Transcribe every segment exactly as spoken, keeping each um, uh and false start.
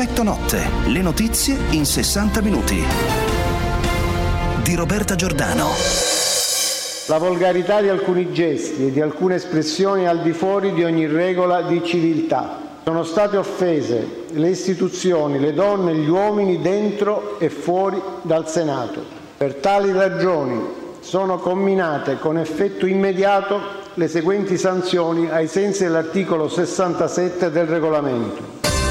Effetto notte, le notizie in sessanta minuti. Di Roberta Giordano. La volgarità di alcuni gesti e di alcune espressioni al di fuori di ogni regola di civiltà. Sono state offese le istituzioni, le donne, gli uomini dentro e fuori dal Senato. Per tali ragioni sono comminate con effetto immediato le seguenti sanzioni ai sensi dell'articolo sessantasette del regolamento.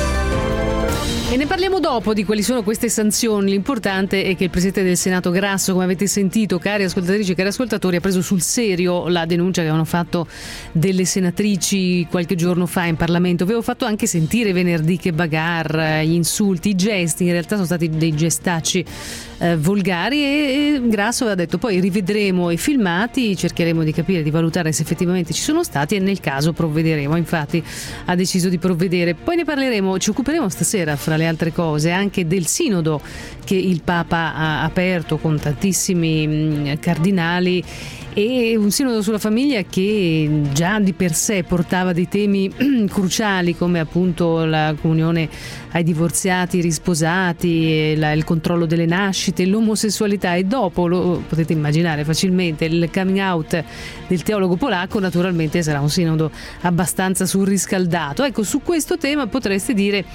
E ne parliamo dopo di quali sono queste sanzioni. L'importante è che il Presidente del Senato Grasso, come avete sentito, cari ascoltatrici e cari ascoltatori, ha preso sul serio la denuncia che avevano fatto delle senatrici qualche giorno fa in Parlamento. Avevo fatto anche sentire venerdì che bagarre, gli insulti, i gesti, in realtà sono stati dei gestacci eh, volgari e, e Grasso aveva detto poi rivedremo i filmati, cercheremo di capire, di valutare se effettivamente ci sono stati e nel caso provvederemo. Infatti ha deciso di provvedere. Poi ne parleremo, ci occuperemo stasera fra le altre cose anche del sinodo che il Papa ha aperto con tantissimi mh, cardinali, e un sinodo sulla famiglia che già di per sé portava dei temi cruciali come appunto la comunione ai divorziati, risposati, la, il controllo delle nascite, l'omosessualità, e dopo lo potete immaginare facilmente il coming out del teologo polacco. Naturalmente sarà un sinodo abbastanza surriscaldato. Ecco, su questo tema potreste dire,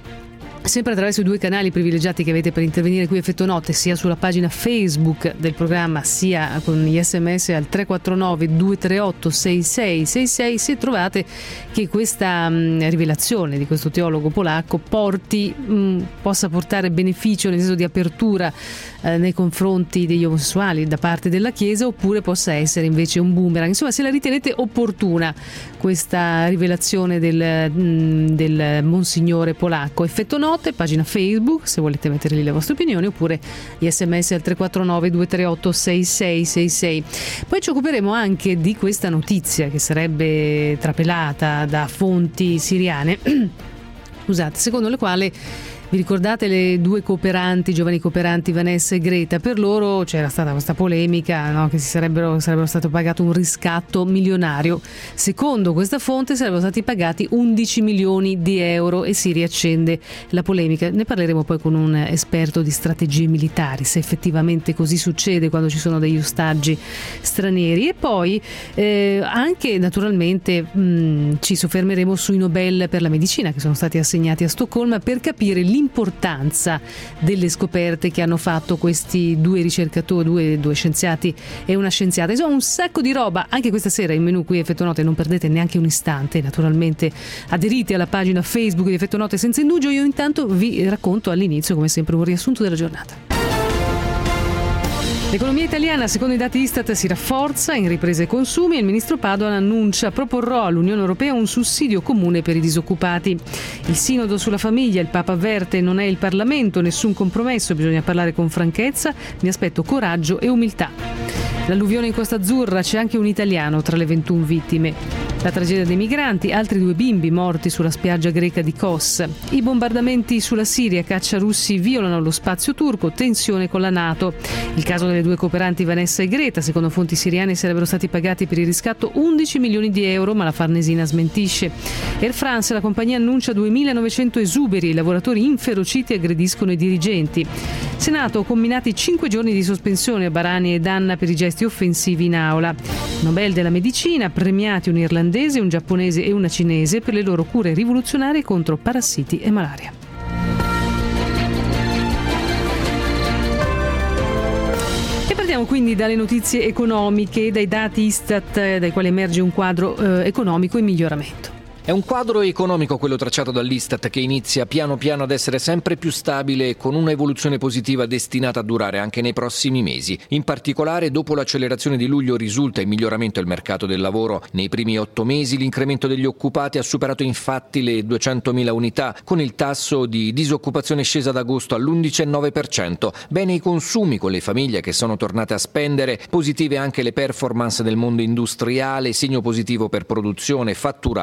sempre attraverso i due canali privilegiati che avete per intervenire qui Effetto Notte, sia sulla pagina Facebook del programma sia con gli sms al tre quattro nove due tre otto sei sei sei sei, se trovate che questa mh, rivelazione di questo teologo polacco porti mh, possa portare beneficio, nel senso di apertura eh, nei confronti degli omosessuali da parte della Chiesa, oppure possa essere invece un boomerang. Insomma, se la ritenete opportuna questa rivelazione del, mh, del Monsignore polacco. Effetto Notte, pagina Facebook, se volete mettere lì le vostre opinioni, oppure gli sms al tre quattro nove due tre otto sei sei sei sei. Poi ci occuperemo anche di questa notizia che sarebbe trapelata da fonti siriane scusate, secondo le quali, vi ricordate le due cooperanti, giovani cooperanti Vanessa e Greta? Per loro c'era stata questa polemica, no? Che si sarebbero, sarebbero stato pagato un riscatto milionario. Secondo questa fonte sarebbero stati pagati undici milioni di euro e si riaccende la polemica. Ne parleremo poi con un esperto di strategie militari, se effettivamente così succede quando ci sono degli ostaggi stranieri. E poi eh, anche naturalmente mh, ci soffermeremo sui Nobel per la medicina che sono stati assegnati a Stoccolma per capire l'importanza l'importanza delle scoperte che hanno fatto questi due ricercatori, due, due scienziati e una scienziata. Insomma, un sacco di roba anche questa sera in menù qui Effetto Notte, non perdete neanche un istante. Naturalmente aderite alla pagina Facebook di Effetto Notte senza indugio. Io intanto vi racconto all'inizio, come sempre, un riassunto della giornata. L'economia italiana, secondo i dati Istat, si rafforza in ripresa e consumi e il ministro Padoan annuncia proporrò all'Unione Europea un sussidio comune per i disoccupati. Il sinodo sulla famiglia, il Papa avverte, non è il Parlamento, nessun compromesso, bisogna parlare con franchezza, mi aspetto coraggio e umiltà. L'alluvione in Costa Azzurra, c'è anche un italiano tra le ventuno vittime. La tragedia dei migranti, altri due bimbi morti sulla spiaggia greca di Kos. I bombardamenti sulla Siria, caccia russi violano lo spazio turco, tensione con la NATO. Il caso delle due cooperanti Vanessa e Greta, secondo fonti siriane sarebbero stati pagati per il riscatto undici milioni di euro, ma la Farnesina smentisce. Air France, la compagnia annuncia duemilanovecento esuberi, i lavoratori inferociti aggrediscono i dirigenti. Senato, comminati cinque giorni di sospensione a Barani e Danna per i gesti offensivi in aula. Nobel della medicina, premiati un irlandese, un giapponese e una cinese per le loro cure rivoluzionarie contro parassiti e malaria. E partiamo quindi dalle notizie economiche, dai dati Istat, dai quali emerge un quadro eh, economico in miglioramento. È un quadro economico quello tracciato dall'Istat, che inizia piano piano ad essere sempre più stabile e con una evoluzione positiva destinata a durare anche nei prossimi mesi. In particolare, dopo l'accelerazione di luglio risulta in miglioramento il mercato del lavoro. Nei primi otto mesi l'incremento degli occupati ha superato infatti le duecentomila unità, con il tasso di disoccupazione scesa ad agosto all'undici virgola nove per cento. Bene i consumi, con le famiglie che sono tornate a spendere, positive anche le performance del mondo industriale, segno positivo per produzione, fatturato ed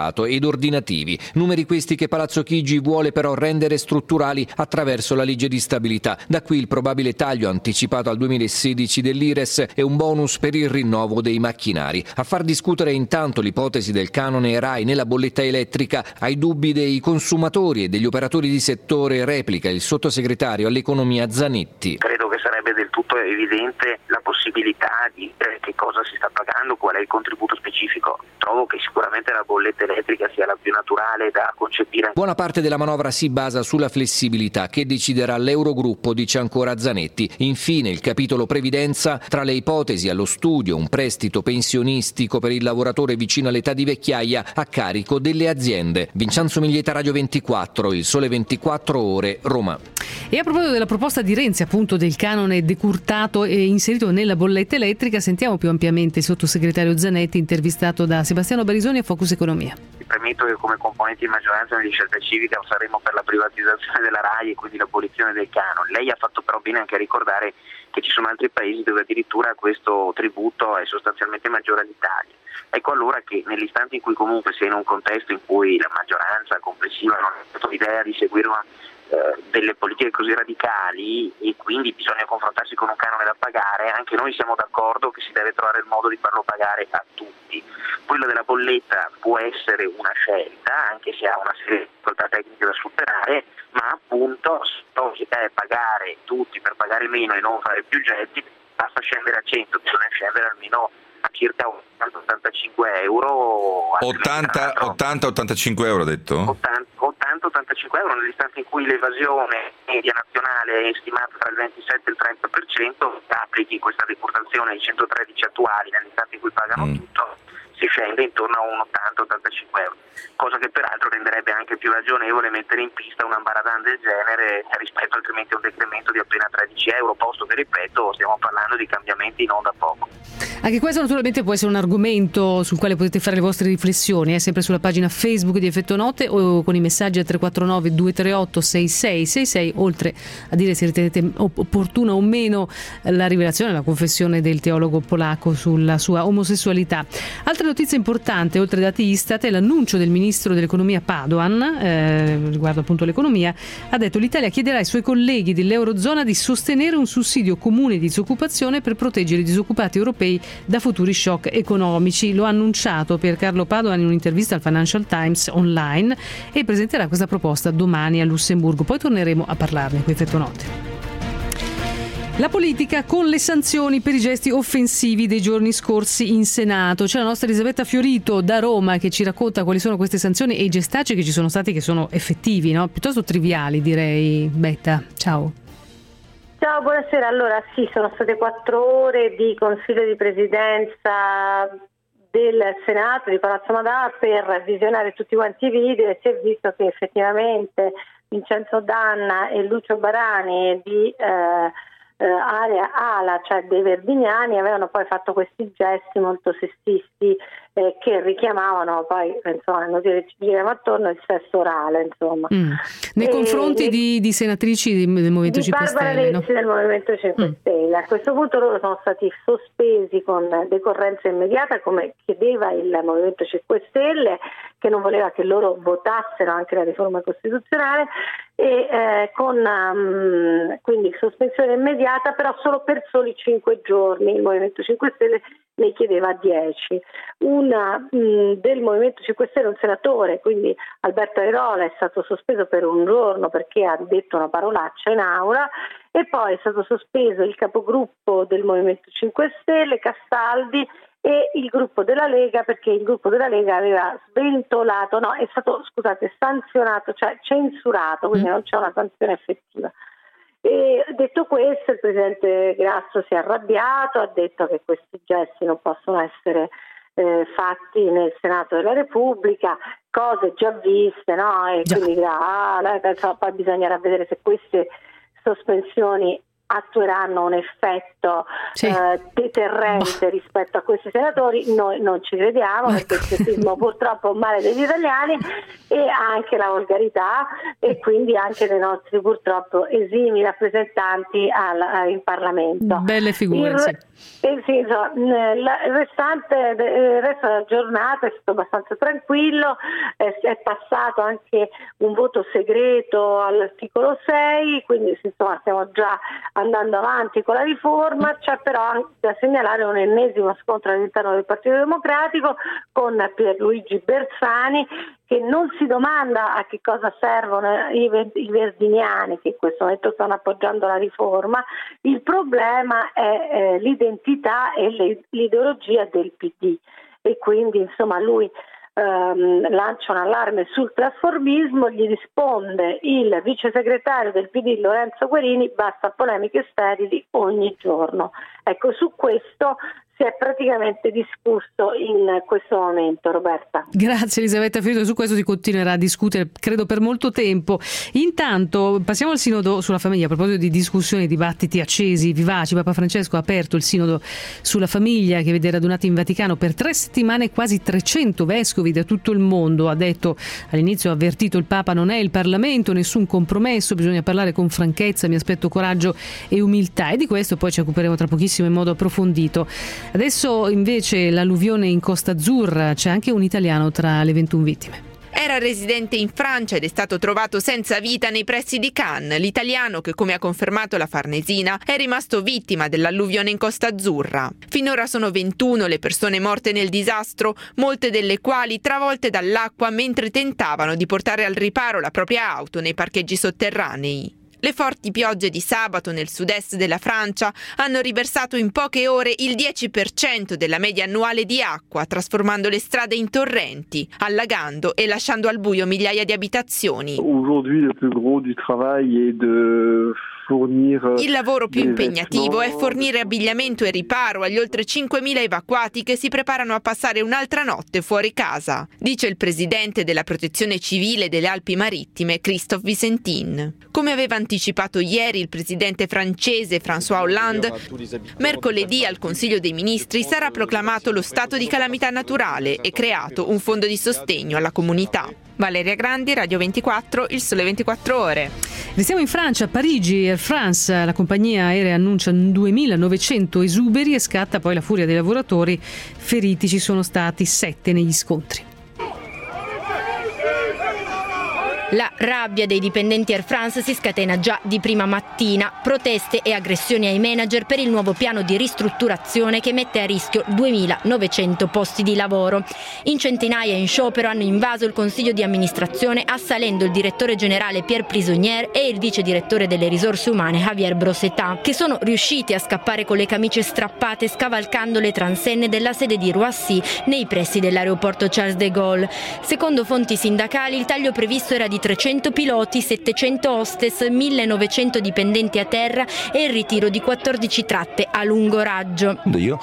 disordinativi. Numeri questi che Palazzo Chigi vuole però rendere strutturali attraverso la legge di stabilità. Da qui il probabile taglio anticipato al duemilasedici dell'I R E S e un bonus per il rinnovo dei macchinari. A far discutere intanto l'ipotesi del canone RAI nella bolletta elettrica. Ai dubbi dei consumatori e degli operatori di settore replica il sottosegretario all'economia Zanetti. Credo che sarebbe del tutto evidente la possibilità di dire che cosa si sta pagando, qual è il contributo specifico. Trovo che sicuramente la bolletta elettrica sia la più naturale da concepire. Buona parte della manovra si basa sulla flessibilità che deciderà l'Eurogruppo, dice ancora Zanetti. Infine il capitolo previdenza, tra le ipotesi allo studio un prestito pensionistico per il lavoratore vicino all'età di vecchiaia a carico delle aziende. Vincenzo Miglietta, Radio ventiquattro, Il Sole ventiquattro Ore, Roma. E a proposito della proposta di Renzi, appunto, del canone decurtato e inserito nella bolletta elettrica, sentiamo più ampiamente il sottosegretario Zanetti, intervistato da Sebastiano Barisoni a Focus Economia. Premetto che come componenti di maggioranza di Scelta Civica saremo per la privatizzazione della RAI e quindi l'abolizione del canone. Lei ha fatto però bene anche a ricordare che ci sono altri paesi dove addirittura questo tributo è sostanzialmente maggiore all'Italia. Ecco allora che nell'istante in cui comunque si è in un contesto in cui la maggioranza complessiva non ha avuto l'idea di seguire una delle politiche così radicali e quindi bisogna confrontarsi con un canone da pagare, anche noi siamo d'accordo che si deve trovare il modo di farlo pagare a tutti. Quello della bolletta può essere una scelta, anche se ha una serie di difficoltà tecniche da superare, ma appunto se deve pagare tutti per pagare meno e non fare più gettiti, basta scendere a cento, bisogna scendere almeno a circa ottanta ottantacinque euro. ottanta ottantacinque euro, detto? ottanta ottantacinque euro nell'istante in cui l'evasione media nazionale è stimata tra il ventisette e il trenta per cento, applichi questa decurtazione ai centotredici attuali nell'istante in cui pagano mm. tutto, si scende intorno a un ottanta ottantacinque euro, cosa che peraltro renderebbe anche più ragionevole mettere in pista una baradan del genere rispetto altrimenti a un decremento di appena tredici euro, posto che, ripeto, stiamo parlando di cambiamenti non da poco. Anche questo naturalmente può essere un argomento sul quale potete fare le vostre riflessioni, eh, sempre sulla pagina Facebook di Effetto Note o con i messaggi al tre quattro nove due tre otto sei sei sei sei, oltre a dire se ritenete opportuna o meno la rivelazione, la confessione del teologo polacco sulla sua omosessualità. Altra notizia importante, oltre ai dati Istat, è l'annuncio del ministro dell'economia Padoan, eh, riguardo appunto l'economia. Ha detto: l'Italia chiederà ai suoi colleghi dell'Eurozona di sostenere un sussidio comune di disoccupazione per proteggere i disoccupati europei da futuri shock economici. Lo ha annunciato Piercarlo Padoan in un'intervista al Financial Times online e presenterà questa proposta domani a Lussemburgo. Poi torneremo a parlarne qui Effetto Note. La politica con le sanzioni per i gesti offensivi dei giorni scorsi in Senato. C'è la nostra Elisabetta Fiorito da Roma che ci racconta quali sono queste sanzioni e i gestacci che ci sono stati, che sono effettivi, no? Piuttosto triviali, direi. Betta, ciao. Ciao, buonasera. Allora sì, sono state quattro ore di Consiglio di Presidenza del Senato di Palazzo Madama per visionare tutti quanti i video e si è visto che effettivamente Vincenzo Danna e Lucio Barani di eh, eh, area ALA, cioè dei Verdiniani, avevano poi fatto questi gesti molto sessisti eh, che richiamavano poi, insomma, non dire ci giriamo attorno, il sesso orale, insomma. Mm. Nei e, confronti e, di, di senatrici del Movimento cinque Stelle, no? Del Movimento cinque mm. Stelle. A questo punto loro sono stati sospesi con decorrenza immediata, come chiedeva il Movimento cinque Stelle, che non voleva che loro votassero anche la riforma costituzionale, e eh, con um, quindi sospensione immediata, però solo per soli cinque giorni. Il Movimento cinque Stelle ne chiedeva dieci. Una mh, del Movimento cinque Stelle, un senatore, quindi Alberto Airola, è stato sospeso per un giorno perché ha detto una parolaccia in aula, e poi è stato sospeso il capogruppo del Movimento cinque Stelle, Castaldi, e il gruppo della Lega, perché il gruppo della Lega aveva sventolato, no, è stato, scusate, sanzionato, cioè censurato, quindi non c'è una sanzione effettiva. E detto questo, il presidente Grasso si è arrabbiato, ha detto che questi gesti non possono essere eh, fatti nel Senato della Repubblica, cose già viste, no? E già. Quindi ah, poi bisognerà vedere se queste sospensioni attueranno un effetto sì. eh, deterrente bah. rispetto a questi senatori. Noi non ci crediamo, ecco. perché il sessismo purtroppo è un male degli italiani, e anche la volgarità, e quindi anche dei nostri purtroppo esimi rappresentanti al, in Parlamento. Belle figure, il, sì. eh, sì, so, il restante il resto della giornata è stato abbastanza tranquillo, è, è passato anche un voto segreto all'articolo sei, quindi insomma stiamo già andando avanti con la riforma. C'è però anche da segnalare un ennesimo scontro all'interno del Partito Democratico con Pierluigi Bersani, che non si domanda a che cosa servono i, i verdiniani che in questo momento stanno appoggiando la riforma. Il problema è eh, l'identità e le, l'ideologia del P D, e quindi insomma lui ehm, lancia un allarme sul trasformismo. Gli risponde il vice segretario del P D Lorenzo Guerini: basta polemiche sterili ogni giorno. Ecco, su questo si è praticamente discusso in questo momento, Roberta. Grazie Elisabetta Fiorito, su questo si continuerà a discutere credo per molto tempo. Intanto passiamo al sinodo sulla famiglia. A proposito di discussioni, dibattiti accesi, vivaci, Papa Francesco ha aperto il sinodo sulla famiglia che vede radunati in Vaticano per tre settimane quasi trecento vescovi da tutto il mondo. Ha detto all'inizio, ha avvertito il Papa: non è il Parlamento, nessun compromesso, bisogna parlare con franchezza, mi aspetto coraggio e umiltà, e di questo poi ci occuperemo tra pochissimo in modo approfondito. Adesso invece l'alluvione in Costa Azzurra, c'è anche un italiano tra le ventuno vittime. Era residente in Francia ed è stato trovato senza vita nei pressi di Cannes. L'italiano, che come ha confermato la Farnesina, è rimasto vittima dell'alluvione in Costa Azzurra. Finora sono ventuno le persone morte nel disastro, molte delle quali travolte dall'acqua mentre tentavano di portare al riparo la propria auto nei parcheggi sotterranei. Le forti piogge di sabato nel sud-est della Francia hanno riversato in poche ore il dieci per cento della media annuale di acqua, trasformando le strade in torrenti, allagando e lasciando al buio migliaia di abitazioni. Aujourd'hui, le plus gros du travail est de Il lavoro più impegnativo è fornire abbigliamento e riparo agli oltre cinquemila evacuati che si preparano a passare un'altra notte fuori casa, dice il presidente della Protezione Civile delle Alpi Marittime, Christophe Visentin. Come aveva anticipato ieri il presidente francese François Hollande, mercoledì al Consiglio dei Ministri sarà proclamato lo stato di calamità naturale e creato un fondo di sostegno alla comunità. Valeria Grandi, Radio ventiquattro, Il Sole ventiquattro Ore. Restiamo in Francia, a Parigi. Air France, la compagnia aerea, annuncia duemilanovecento esuberi e scatta poi la furia dei lavoratori feriti. Ci sono stati sette negli scontri. La rabbia dei dipendenti Air France si scatena già di prima mattina. Proteste e aggressioni ai manager per il nuovo piano di ristrutturazione che mette a rischio duemilanovecento posti di lavoro. In centinaia in sciopero hanno invaso il consiglio di amministrazione, assalendo il direttore generale Pierre Prisonnier e il vice direttore delle risorse umane Javier Brosseta, che sono riusciti a scappare con le camicie strappate scavalcando le transenne della sede di Roissy nei pressi dell'aeroporto Charles de Gaulle. Secondo fonti sindacali, il taglio previsto era di trecento piloti, settecento hostess, millenovecento dipendenti a terra e il ritiro di quattordici tratte a lungo raggio.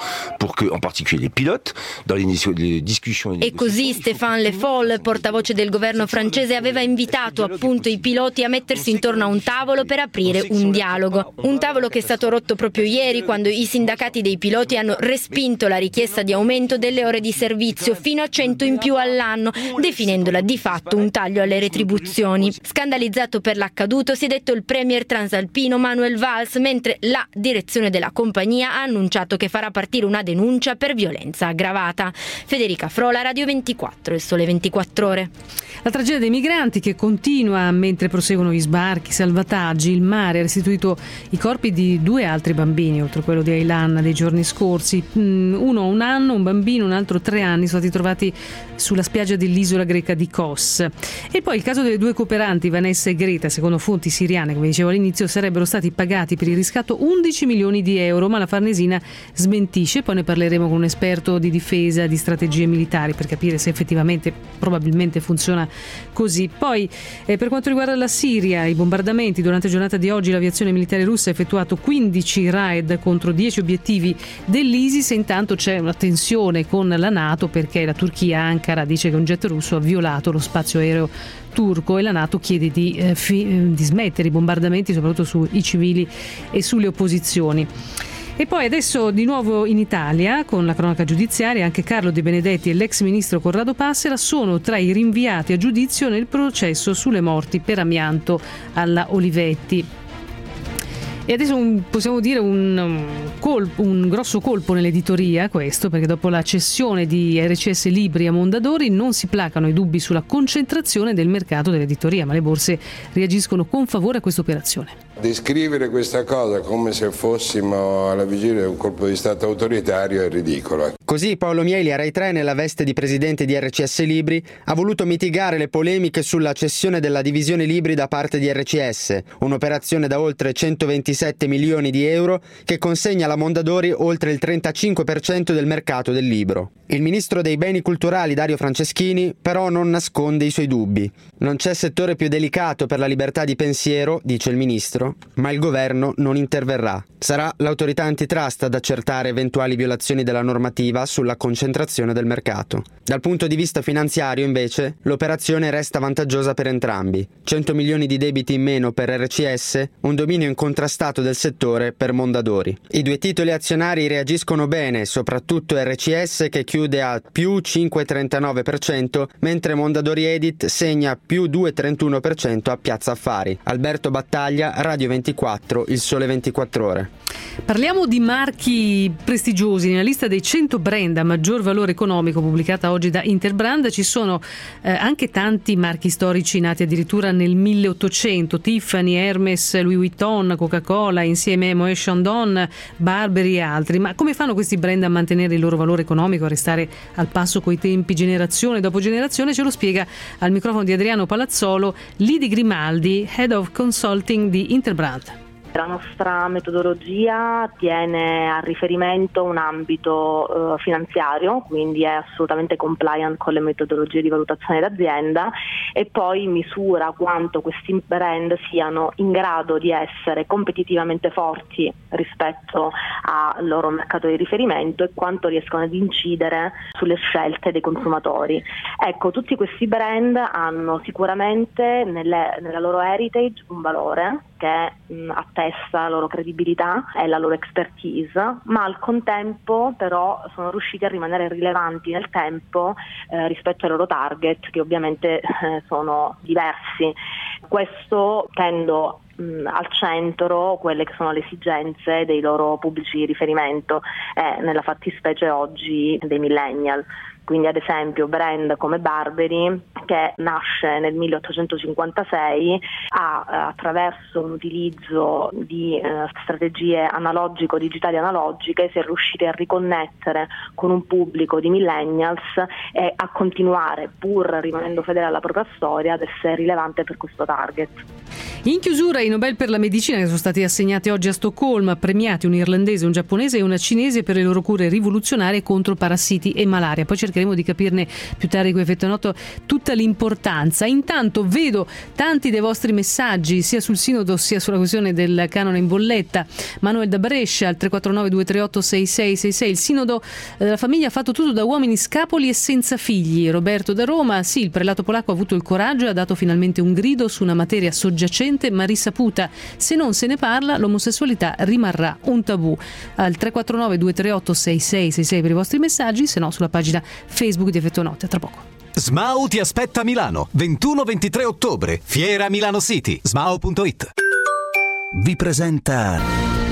E così Stéphane Le Foll, portavoce del governo francese, aveva invitato appunto i piloti a mettersi intorno a un tavolo per aprire un dialogo. Un tavolo che è stato rotto proprio ieri, quando i sindacati dei piloti hanno respinto la richiesta di aumento delle ore di servizio fino a cento in più all'anno, definendola di fatto un taglio alle retribuzioni. Scandalizzato per l'accaduto si è detto il premier transalpino Manuel Valls, mentre la direzione della compagnia ha annunciato che farà partire una denuncia per violenza aggravata. Federica Frola, Radio ventiquattro, Il Sole ventiquattro Ore. La tragedia dei migranti che continua mentre proseguono gli sbarchi, i salvataggi. Il mare ha restituito i corpi di due altri bambini, oltre a quello di Aylan dei giorni scorsi. Uno un anno, un bambino, un altro tre anni, sono stati trovati sulla spiaggia dell'isola greca di Kos. E poi il caso delle due cooperanti, Vanessa e Greta, secondo fonti siriane, come dicevo all'inizio, sarebbero stati pagati per il riscatto undici milioni di euro, ma la Farnesina smentisce. Poi ne parleremo con un esperto di difesa, di strategie militari, per capire se effettivamente probabilmente funziona così. Poi eh, per quanto riguarda la Siria, i bombardamenti. Durante la giornata di oggi l'aviazione militare russa ha effettuato quindici raid contro dieci obiettivi dell'ISIS, e intanto c'è una tensione con la NATO perché la Turchia, Ankara, dice che un jet russo ha violato lo spazio aereo turco e la NATO chiede di, eh, fi- di smettere i bombardamenti soprattutto sui civili e sulle opposizioni. E poi adesso di nuovo in Italia, con la cronaca giudiziaria, anche Carlo De Benedetti e l'ex ministro Corrado Passera sono tra i rinviati a giudizio nel processo sulle morti per amianto alla Olivetti. E adesso un, possiamo dire un, um, colpo, un grosso colpo nell'editoria, questo, perché dopo la cessione di R C S Libri a Mondadori non si placano i dubbi sulla concentrazione del mercato dell'editoria, ma le borse reagiscono con favore a questa operazione. Descrivere questa cosa come se fossimo alla vigilia di un colpo di Stato autoritario è ridicolo. Così Paolo Mieli a Rai tre, nella veste di presidente di R C S Libri, ha voluto mitigare le polemiche sulla cessione della divisione Libri da parte di R C S, un'operazione da oltre centoventisette milioni di euro che consegna alla Mondadori oltre il trentacinque per cento del mercato del libro. Il ministro dei beni culturali Dario Franceschini però non nasconde i suoi dubbi. Non c'è settore più delicato per la libertà di pensiero, dice il ministro, ma il governo non interverrà. Sarà l'autorità antitrust ad accertare eventuali violazioni della normativa sulla concentrazione del mercato. Dal punto di vista finanziario, invece, l'operazione resta vantaggiosa per entrambi. cento milioni di debiti in meno per R C S, un dominio incontrastato del settore per Mondadori. I due titoli azionari reagiscono bene, soprattutto R C S che chiude a più cinque virgola trentanove per cento, mentre Mondadori Edit segna più due virgola trentuno per cento a Piazza Affari. Alberto Battaglia, Radio ventiquattro, Il Sole ventiquattro Ore. Parliamo di marchi prestigiosi. Nella lista dei cento brand a maggior valore economico pubblicata oggi da Interbrand ci sono eh, anche tanti marchi storici nati addirittura nel milleottocento: Tiffany, Hermes, Louis Vuitton, Coca-Cola, insieme Moët Chandon, Burberry e altri. Ma come fanno questi brand a mantenere il loro valore economico, a restare al passo coi tempi generazione dopo generazione? Ce lo spiega al microfono di Adriano Palazzolo Lidi Grimaldi, Head of Consulting di Interbrand. La nostra metodologia tiene a riferimento un ambito eh, finanziario, quindi è assolutamente compliant con le metodologie di valutazione d'azienda, e poi misura quanto questi brand siano in grado di essere competitivamente forti rispetto al loro mercato di riferimento e quanto riescono ad incidere sulle scelte dei consumatori. Ecco, tutti questi brand hanno sicuramente nelle, nella loro heritage un valore che mh, attesta la loro credibilità e la loro expertise, ma al contempo però sono riusciti a rimanere rilevanti nel tempo eh, rispetto ai loro target, che ovviamente eh, sono diversi. Questo tendo mh, al centro quelle che sono le esigenze dei loro pubblici di riferimento e nella fattispecie oggi dei millennial. Quindi ad esempio brand come Burberry, che nasce nel milleottocentocinquantasei, ha attraverso un utilizzo di eh, strategie analogico-digitali analogiche si è riusciti a riconnettere con un pubblico di millennials e a continuare, pur rimanendo fedele alla propria storia, ad essere rilevante per questo target. In chiusura i Nobel per la medicina che sono stati assegnati oggi a Stoccolma, premiati un irlandese, un giapponese e una cinese per le loro cure rivoluzionarie contro parassiti e malaria. Poi cercheremo di capirne più tardi con Effetto Noto tutta l'importanza. Intanto vedo tanti dei vostri messaggi sia sul sinodo sia sulla questione del canone in bolletta. Manuel da Brescia al tre quattro nove due tre otto sei sei sei sei. Il sinodo della famiglia ha fatto tutto da uomini scapoli e senza figli. Roberto da Roma: sì, il prelato polacco ha avuto il coraggio e ha dato finalmente un grido su una materia soggiacente ma risaputa. Se non se ne parla, l'omosessualità rimarrà un tabù. Al tre quattro nove due tre otto sei sei sei sei per i vostri messaggi, se no sulla pagina Facebook di Effetto Notte. A tra poco. S M A U ti aspetta a Milano, ventuno ventitré ottobre, Fiera Milano City, S M A U punto it. Vi presenta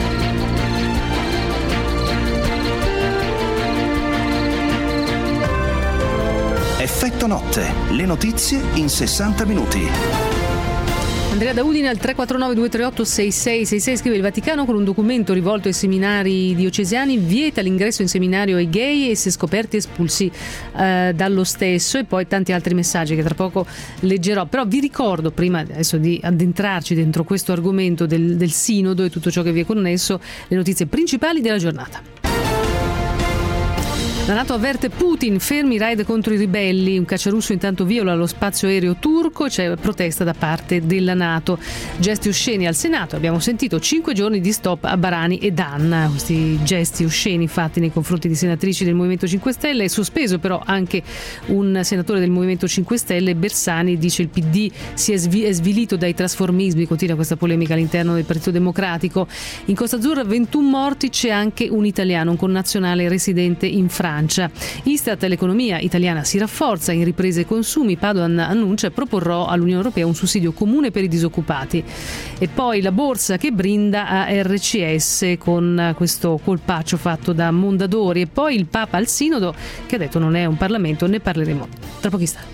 Effetto Notte, le notizie in sessanta minuti. Andrea da Udine al tre quattro nove due tre otto sei sei sei sei scrive: il Vaticano con un documento rivolto ai seminari diocesani vieta l'ingresso in seminario ai gay e se scoperti espulsi eh, dallo stesso, e poi tanti altri messaggi che tra poco leggerò. Però vi ricordo, prima adesso di addentrarci dentro questo argomento del, del sinodo e tutto ciò che vi è connesso, le notizie principali della giornata. La NATO avverte Putin, fermi i raid contro i ribelli, un cacciarusso intanto viola lo spazio aereo turco e c'è protesta da parte della NATO. Gesti osceni al Senato, abbiamo sentito cinque giorni di stop a Barani e Dan, questi gesti osceni fatti nei confronti di senatrici del Movimento cinque Stelle. È sospeso però anche un senatore del Movimento cinque Stelle, Bersani, dice il P D si è, svi- è svilito dai trasformismi, continua questa polemica all'interno del Partito Democratico. In Costa Azzurra ventuno morti, c'è anche un italiano, un connazionale residente in Francia. Istat, l'economia italiana si rafforza in riprese e consumi. Padoan annuncia proporrò all'Unione Europea un sussidio comune per i disoccupati. E poi la borsa che brinda a R C S con questo colpaccio fatto da Mondadori. E poi il Papa al Sinodo che ha detto non è un Parlamento, ne parleremo tra pochi istanti.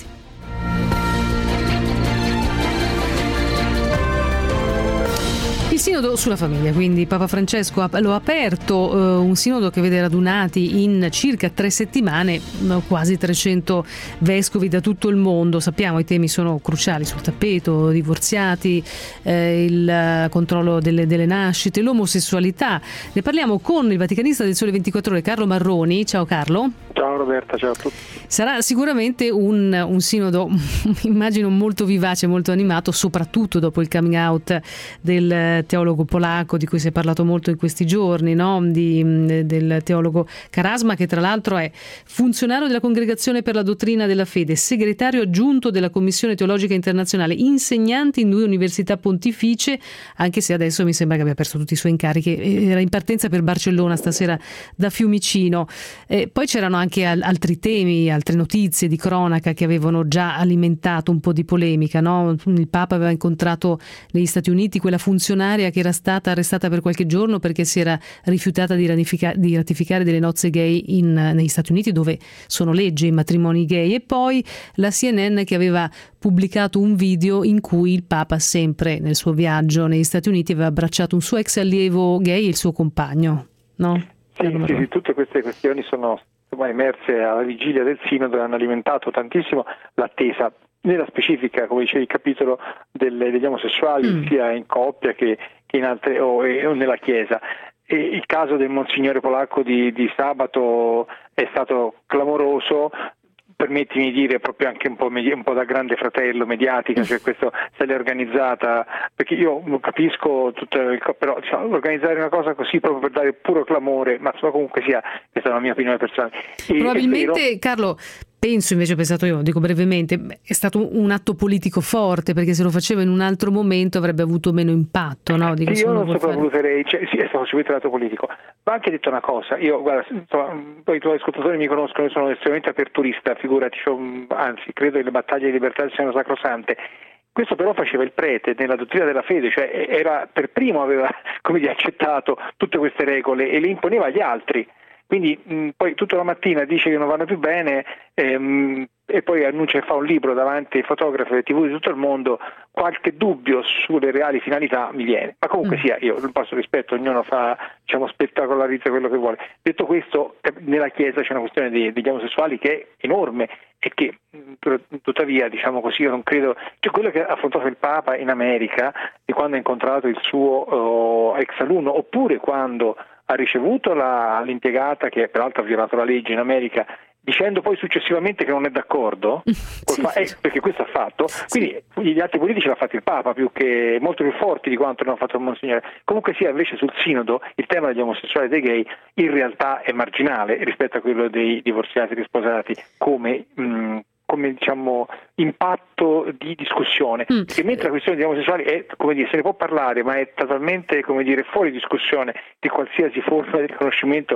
Il sinodo sulla famiglia, quindi Papa Francesco lo ha aperto, eh, un sinodo che vede radunati in circa tre settimane quasi trecento vescovi da tutto il mondo. Sappiamo i temi sono cruciali sul tappeto: divorziati, eh, il controllo delle, delle nascite, l'omosessualità. Ne parliamo con il vaticanista del Sole ventiquattro Ore, Carlo Marroni. Ciao Carlo. Ciao Roberta, ciao a tutti. Sarà sicuramente un, un sinodo, immagino, molto vivace, molto animato, soprattutto dopo il coming out del teologo polacco di cui si è parlato molto in questi giorni, no? Di, del teologo Karasma, che tra l'altro è funzionario della Congregazione per la Dottrina della Fede, segretario aggiunto della Commissione Teologica Internazionale, insegnante in due università pontificie, anche se adesso mi sembra che abbia perso tutti i suoi incarichi. Era in partenza per Barcellona stasera da Fiumicino. Eh, poi c'erano anche altri temi, altre notizie di cronaca che avevano già alimentato un po' di polemica, no? Il Papa aveva incontrato negli Stati Uniti quella funzionaria che era stata arrestata per qualche giorno perché si era rifiutata di, ratifica- di ratificare delle nozze gay in, negli Stati Uniti, dove sono legge i matrimoni gay. E poi la C N N che aveva pubblicato un video in cui il Papa, sempre nel suo viaggio negli Stati Uniti, aveva abbracciato un suo ex allievo gay e il suo compagno, no? Sì, sì, sì, tutte queste questioni sono emerse alla vigilia del Sinodo e hanno alimentato tantissimo l'attesa. Nella specifica, come dicevi, il capitolo delle, degli omosessuali, mm. sia in coppia che, che in altre o, o nella Chiesa. E il caso del Monsignore polacco di, di sabato è stato clamoroso. Permettimi di dire proprio anche un po', un po' da grande fratello mediatica, cioè questo se l'è organizzata, perché io capisco tutto il, però diciamo, organizzare una cosa così proprio per dare puro clamore, ma comunque sia, questa è la mia opinione personale. E, probabilmente, Carlo, penso, invece ho pensato io, dico brevemente, è stato un atto politico forte, perché se lo faceva in un altro momento avrebbe avuto meno impatto, no? Dico, sì, io non sopravvaluterei, cioè, sì, è stato sicuramente un atto politico. Ma anche detto una cosa, io guarda, insomma, poi i tuoi ascoltatori mi conoscono, io sono estremamente aperturista, figurati, cioè, anzi credo che le battaglie di libertà siano sacrosante. Questo però faceva il prete nella dottrina della fede, cioè era per primo aveva come dire, accettato tutte queste regole e le imponeva agli altri. Quindi mh, poi tutta la mattina dice che non vanno più bene ehm, e poi annuncia che fa un libro davanti ai fotografi e tivù di tutto il mondo. Qualche dubbio sulle reali finalità mi viene, ma comunque mm. sia, io non posso rispetto, ognuno fa, diciamo, spettacolarizza quello che vuole. Detto questo, nella Chiesa c'è una questione di, degli omosessuali che è enorme e che tuttavia, diciamo così, io non credo, cioè quello che ha affrontato il Papa in America di quando ha incontrato il suo uh, ex alunno, oppure quando ha ricevuto la, l'impiegata che peraltro ha violato la legge in America, dicendo poi successivamente che non è d'accordo, sì, fa- eh, perché questo ha fatto, quindi sì. Gli atti politici l'ha fatto il Papa, più che molto più forti di quanto non ha fatto il Monsignore. Comunque sia, invece sul Sinodo il tema degli omosessuali e dei gay in realtà è marginale rispetto a quello dei divorziati e risposati come mh, come diciamo impatto di discussione, mm. perché mentre la questione degli omosessuali è, come dire, se ne può parlare, ma è totalmente, come dire, fuori discussione di qualsiasi forma di riconoscimento,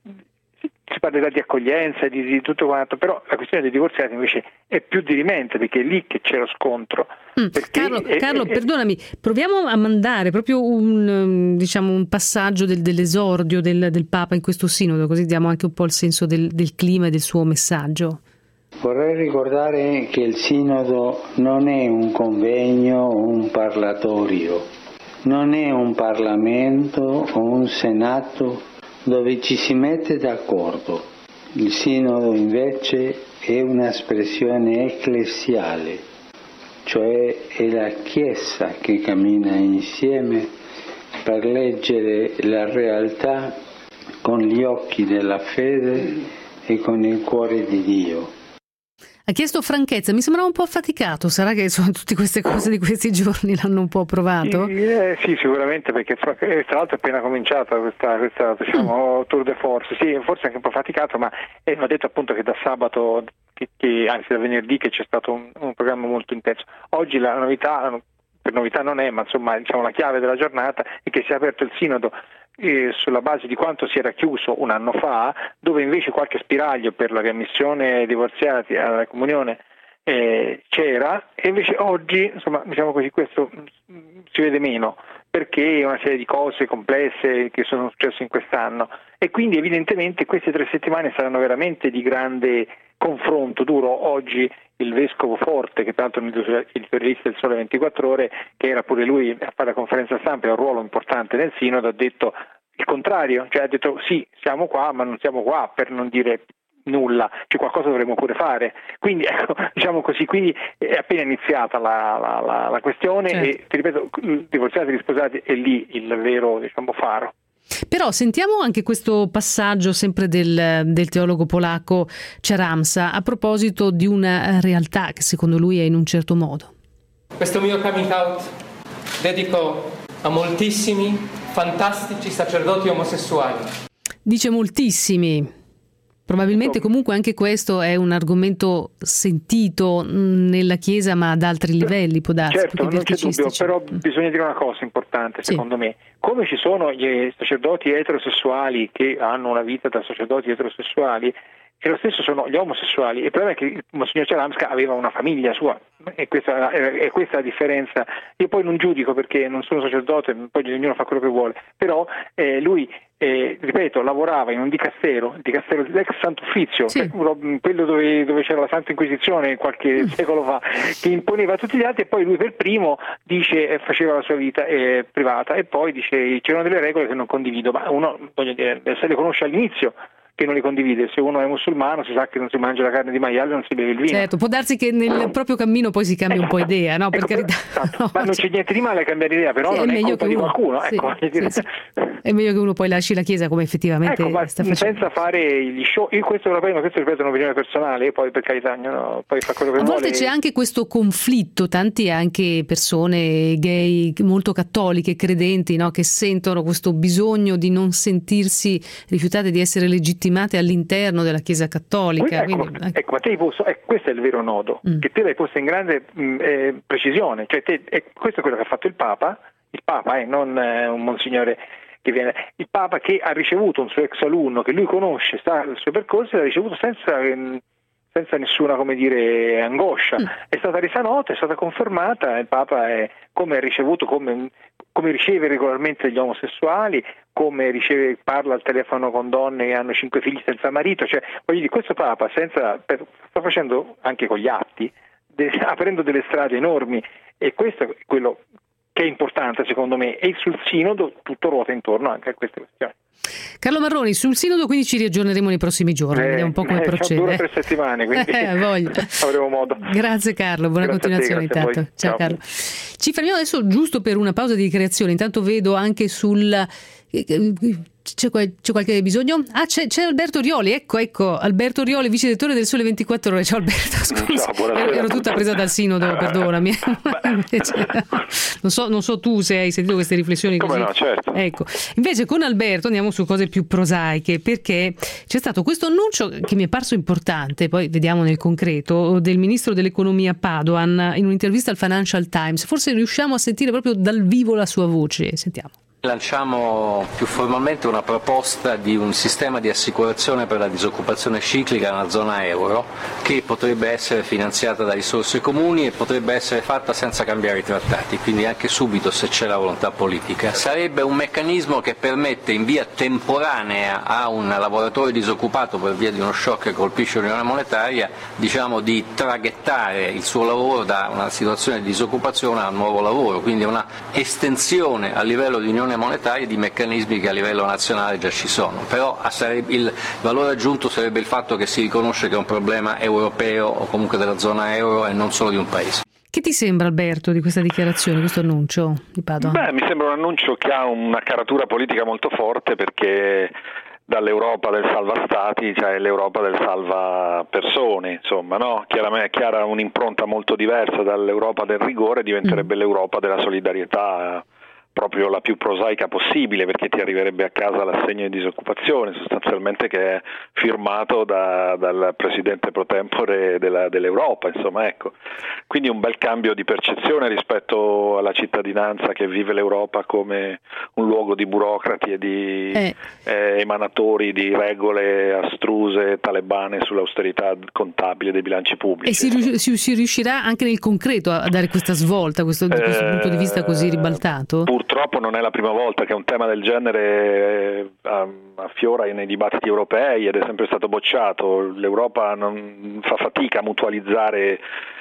si parlerà di accoglienza, di, di tutto quanto, però la questione dei divorziati invece è più dirimente, perché è lì che c'è lo scontro. Mm. Carlo, è, Carlo è, perdonami, proviamo a mandare proprio un, diciamo, un passaggio del, dell'esordio del, del Papa in questo sinodo, così diamo anche un po' il senso del, del clima e del suo messaggio. Vorrei ricordare che il Sinodo non è un convegno o un parlatorio, non è un Parlamento o un Senato dove ci si mette d'accordo. Il Sinodo invece è un'espressione ecclesiale, cioè è la Chiesa che cammina insieme per leggere la realtà con gli occhi della fede e con il cuore di Dio. Ha chiesto franchezza, mi sembrava un po' affaticato, sarà che insomma, tutte queste cose di questi giorni l'hanno un po' provato? Sì, eh, sì sicuramente, perché tra, tra l'altro è appena cominciata questa, questa diciamo, mm. tour de force, sì, forse anche un po' faticato, ma eh, hanno detto appunto che da sabato, che, che, anzi da venerdì, che c'è stato un, un programma molto intenso. Oggi la novità, per novità non è, ma insomma diciamo la chiave della giornata è che si è aperto il sinodo eh, sulla base di quanto si era chiuso un anno fa, dove invece qualche spiraglio per la riammissione ai divorziati alla comunione eh, c'era, e invece oggi insomma diciamo così questo si vede meno, perché una serie di cose complesse che sono successe in quest'anno, e quindi evidentemente queste tre settimane saranno veramente di grande confronto duro. Oggi il vescovo Forte, che peraltro è un editorialista del Sole ventiquattro Ore, che era pure lui a fare la conferenza stampa e ha un ruolo importante nel sinodo, ha detto il contrario, cioè ha detto sì, siamo qua, ma non siamo qua per non dire nulla, cioè qualcosa dovremmo pure fare. Quindi ecco, diciamo così, quindi è appena iniziata la, la, la, la questione, certo. E ti ripeto, divorziati e risposati è lì il vero, diciamo, faro. Però sentiamo anche questo passaggio sempre del, del teologo polacco Ceramsa a proposito di una realtà che secondo lui è in un certo modo. Questo mio coming out dedico a moltissimi fantastici sacerdoti omosessuali. Dice moltissimi. Probabilmente comunque anche questo è un argomento sentito nella Chiesa, ma ad altri livelli può darsi. Certo, non c'è dubbio, però bisogna dire una cosa importante secondo sì. me. Come ci sono gli sacerdoti eterosessuali che hanno una vita da sacerdoti eterosessuali, e lo stesso sono gli omosessuali. Il problema è che il Monsignor Ceramska aveva una famiglia sua, e questa è questa la differenza. Io poi non giudico perché non sono sacerdote, poi ognuno fa quello che vuole, però eh, lui eh, ripeto, lavorava in un dicastero, il dicastero dell'ex Sant'Uffizio, sì. quello dove, dove c'era la Santa Inquisizione qualche mm. secolo fa, che imponeva a tutti gli altri, e poi lui per primo dice eh, faceva la sua vita eh, privata, e poi dice c'erano delle regole che non condivido, ma uno voglio dire, se le conosce all'inizio che non li condivide. Se uno è musulmano si sa che non si mangia la carne di maiale, non si beve il vino. Certo, può darsi che nel proprio cammino poi si cambia un po' idea, no? Per ecco, carità. Esatto. No, ma non c'è niente di male a cambiare idea, però sì, non è, è colpa di qualcuno. Sì, ecco. sì, sì. È meglio che uno poi lasci la Chiesa come effettivamente ecco, ma sta facendo. Senza fare gli show. Io questo lo ripeto, questo ripeto è un'opinione personale, poi per carità, no, poi fa quello che a vuole. A volte c'è anche questo conflitto, tanti anche persone gay molto cattoliche, credenti, no? Che sentono questo bisogno di non sentirsi rifiutate di essere legittimate all'interno della Chiesa cattolica. Ecco, quindi... ecco ma te hai posto, eh, questo è il vero nodo, mm. che te l'hai posto in grande mh, eh, precisione, cioè te, eh, questo è quello che ha fatto il Papa, il Papa eh, non eh, un monsignore che viene, il Papa che ha ricevuto un suo ex alunno che lui conosce, sta il suo percorso, l'ha ricevuto senza, eh, senza nessuna, come dire, angoscia, mm. è stata resa nota, è stata confermata, il Papa è come ha ricevuto, come, come riceve regolarmente gli omosessuali, come riceve, parla al telefono con donne che hanno cinque figli senza marito, cioè voglio dire, questo Papa senza, per, sta facendo anche con gli atti, de, aprendo delle strade enormi, e questo è quello che è importante secondo me, e sul sinodo tutto ruota intorno anche a queste questioni. Carlo Marroni, sul sinodo quindi ci riaggiorneremo nei prossimi giorni, eh, vediamo un po' come eh, procede. Dura tre settimane, quindi eh, avremo modo. Grazie Carlo, buona grazie continuazione te, intanto. Ciao, Ciao Carlo. Ci fermiamo adesso giusto per una pausa di creazione, intanto vedo anche sul... C'è, c'è qualche bisogno? Ah, c'è, c'è Alberto Rioli, ecco, ecco, Alberto Rioli, vice direttore del Sole ventiquattro Ore. Ciao Alberto, scusa, Ciao, ero, ero tutta presa dal sinodo, perdonami. non, so, non so tu se hai sentito queste riflessioni così. Come no, certo. Ecco, invece con Alberto andiamo su cose più prosaiche, perché c'è stato questo annuncio che mi è parso importante, poi vediamo nel concreto, del ministro dell'economia Padoan in un'intervista al Financial Times. Forse riusciamo a sentire proprio dal vivo la sua voce, sentiamo. Lanciamo più formalmente una proposta di un sistema di assicurazione per la disoccupazione ciclica nella zona euro, che potrebbe essere finanziata da risorse comuni e potrebbe essere fatta senza cambiare i trattati, quindi anche subito se c'è la volontà politica. Sarebbe un meccanismo che permette in via temporanea a un lavoratore disoccupato per via di uno shock che colpisce l'unione monetaria, diciamo, di traghettare il suo lavoro da una situazione di disoccupazione a un nuovo lavoro, quindi una estensione a livello di unione monetaria di meccanismi che a livello nazionale già ci sono, però il valore aggiunto sarebbe il fatto che si riconosce che è un problema europeo o comunque della zona euro e non solo di un paese. Che ti sembra, Alberto, di questa dichiarazione, questo annuncio di Padoan? Beh, mi sembra un annuncio che ha una caratura politica molto forte, perché dall'Europa del salva stati, cioè l'Europa del salva persone, insomma, no? Chiaramente chiara un'impronta molto diversa dall'Europa del rigore, diventerebbe mm. l'Europa della solidarietà, proprio la più prosaica possibile, perché ti arriverebbe a casa l'assegno di disoccupazione, sostanzialmente, che è firmato da, dal presidente pro tempore della, dell'Europa, insomma, ecco. Quindi un bel cambio di percezione rispetto alla cittadinanza che vive l'Europa come un luogo di burocrati e di eh. Eh, emanatori di regole astruse talebane sull'austerità contabile dei bilanci pubblici. E si, si, si riuscirà anche nel concreto a dare questa svolta, questo, da questo eh, punto di vista così ribaltato? Purtroppo non è la prima volta che un tema del genere affiora nei dibattiti europei ed è sempre stato bocciato. L'Europa non fa fatica a mutualizzare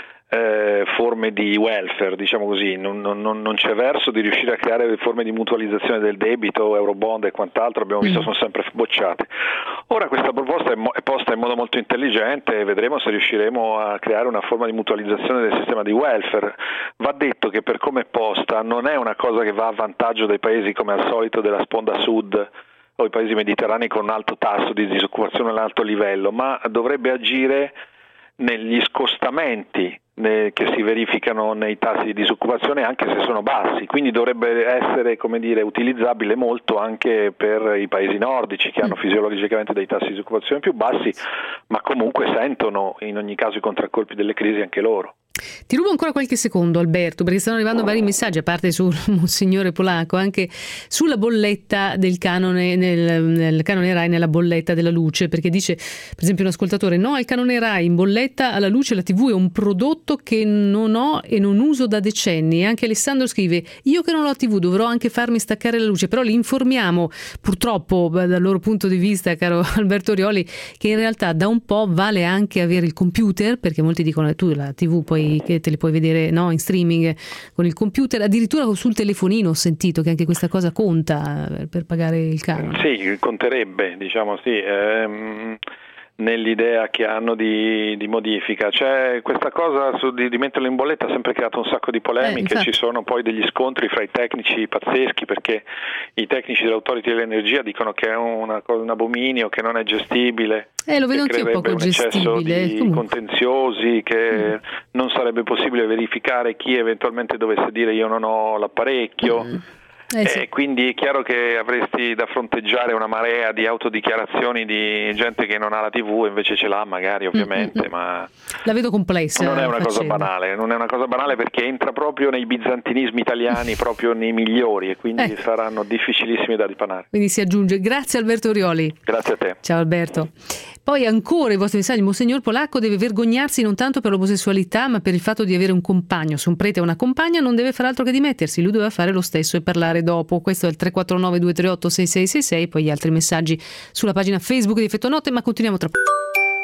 eh, forme di welfare, diciamo così, non, non, non c'è verso di riuscire a creare forme di mutualizzazione del debito, eurobond e quant'altro, abbiamo visto, mm. sono sempre bocciate. Ora questa proposta è, mo- è posta in modo molto intelligente e vedremo se riusciremo a creare una forma di mutualizzazione del sistema di welfare. Va detto che per come è posta non è una cosa che va a vantaggio dei paesi come al solito della sponda sud o i paesi mediterranei con un alto tasso di disoccupazione a un alto livello, ma dovrebbe agire negli scostamenti che si verificano nei tassi di disoccupazione anche se sono bassi, quindi dovrebbe essere, come dire, utilizzabile molto anche per i paesi nordici che hanno fisiologicamente dei tassi di disoccupazione più bassi, ma comunque sentono in ogni caso i contraccolpi delle crisi anche loro. Ti rubo ancora qualche secondo, Alberto, perché stanno arrivando vari messaggi, a parte sul Monsignore polacco, anche sulla bolletta del canone, nel, nel canone Rai, nella bolletta della luce, perché dice, per esempio, un ascoltatore: no al canone Rai, in bolletta alla luce la tivù è un prodotto che non ho e non uso da decenni. E anche Alessandro scrive: io che non ho tivù dovrò anche farmi staccare la luce. Però li informiamo, purtroppo dal loro punto di vista, caro Alberto Rioli, che in realtà da un po' vale anche avere il computer, perché molti dicono tu la tivù poi che te li puoi vedere, no, in streaming con il computer, addirittura sul telefonino. Ho sentito che anche questa cosa conta per pagare il canone. Sì, conterebbe, diciamo, sì, ehm, nell'idea che hanno di, di modifica. C'è questa cosa su, di, di metterlo in bolletta ha sempre creato un sacco di polemiche, eh, ci sono poi degli scontri fra i tecnici pazzeschi, perché i tecnici dell'Authority dell'Energia dicono che è una, un abominio, che non è gestibile. Eh, lo vedo anche un poco un gestibile. Di contenziosi, che mm. non sarebbe possibile verificare chi eventualmente dovesse dire io non ho l'apparecchio. Mm. Eh sì. E quindi è chiaro che avresti da fronteggiare una marea di autodichiarazioni di gente che non ha la tivù e invece ce l'ha magari, ovviamente, mm-hmm. ma la vedo complessa. Non è una faccenda. cosa banale, non è una cosa banale perché entra proprio nei bizantinismi italiani, proprio nei migliori, e quindi eh. saranno difficilissimi da ripanare. Quindi si aggiunge. Grazie Alberto Rioli. Grazie a te. Ciao Alberto. Poi ancora i vostri messaggi. Monsignor polacco deve vergognarsi non tanto per l'omosessualità ma per il fatto di avere un compagno. Se un prete ha una compagna non deve fare altro che dimettersi, lui doveva fare lo stesso e parlare dopo. Questo è il tre quattro nove due tre otto sei sei sei sei, poi gli altri messaggi sulla pagina Facebook di Effetto Notte, ma continuiamo tra poco.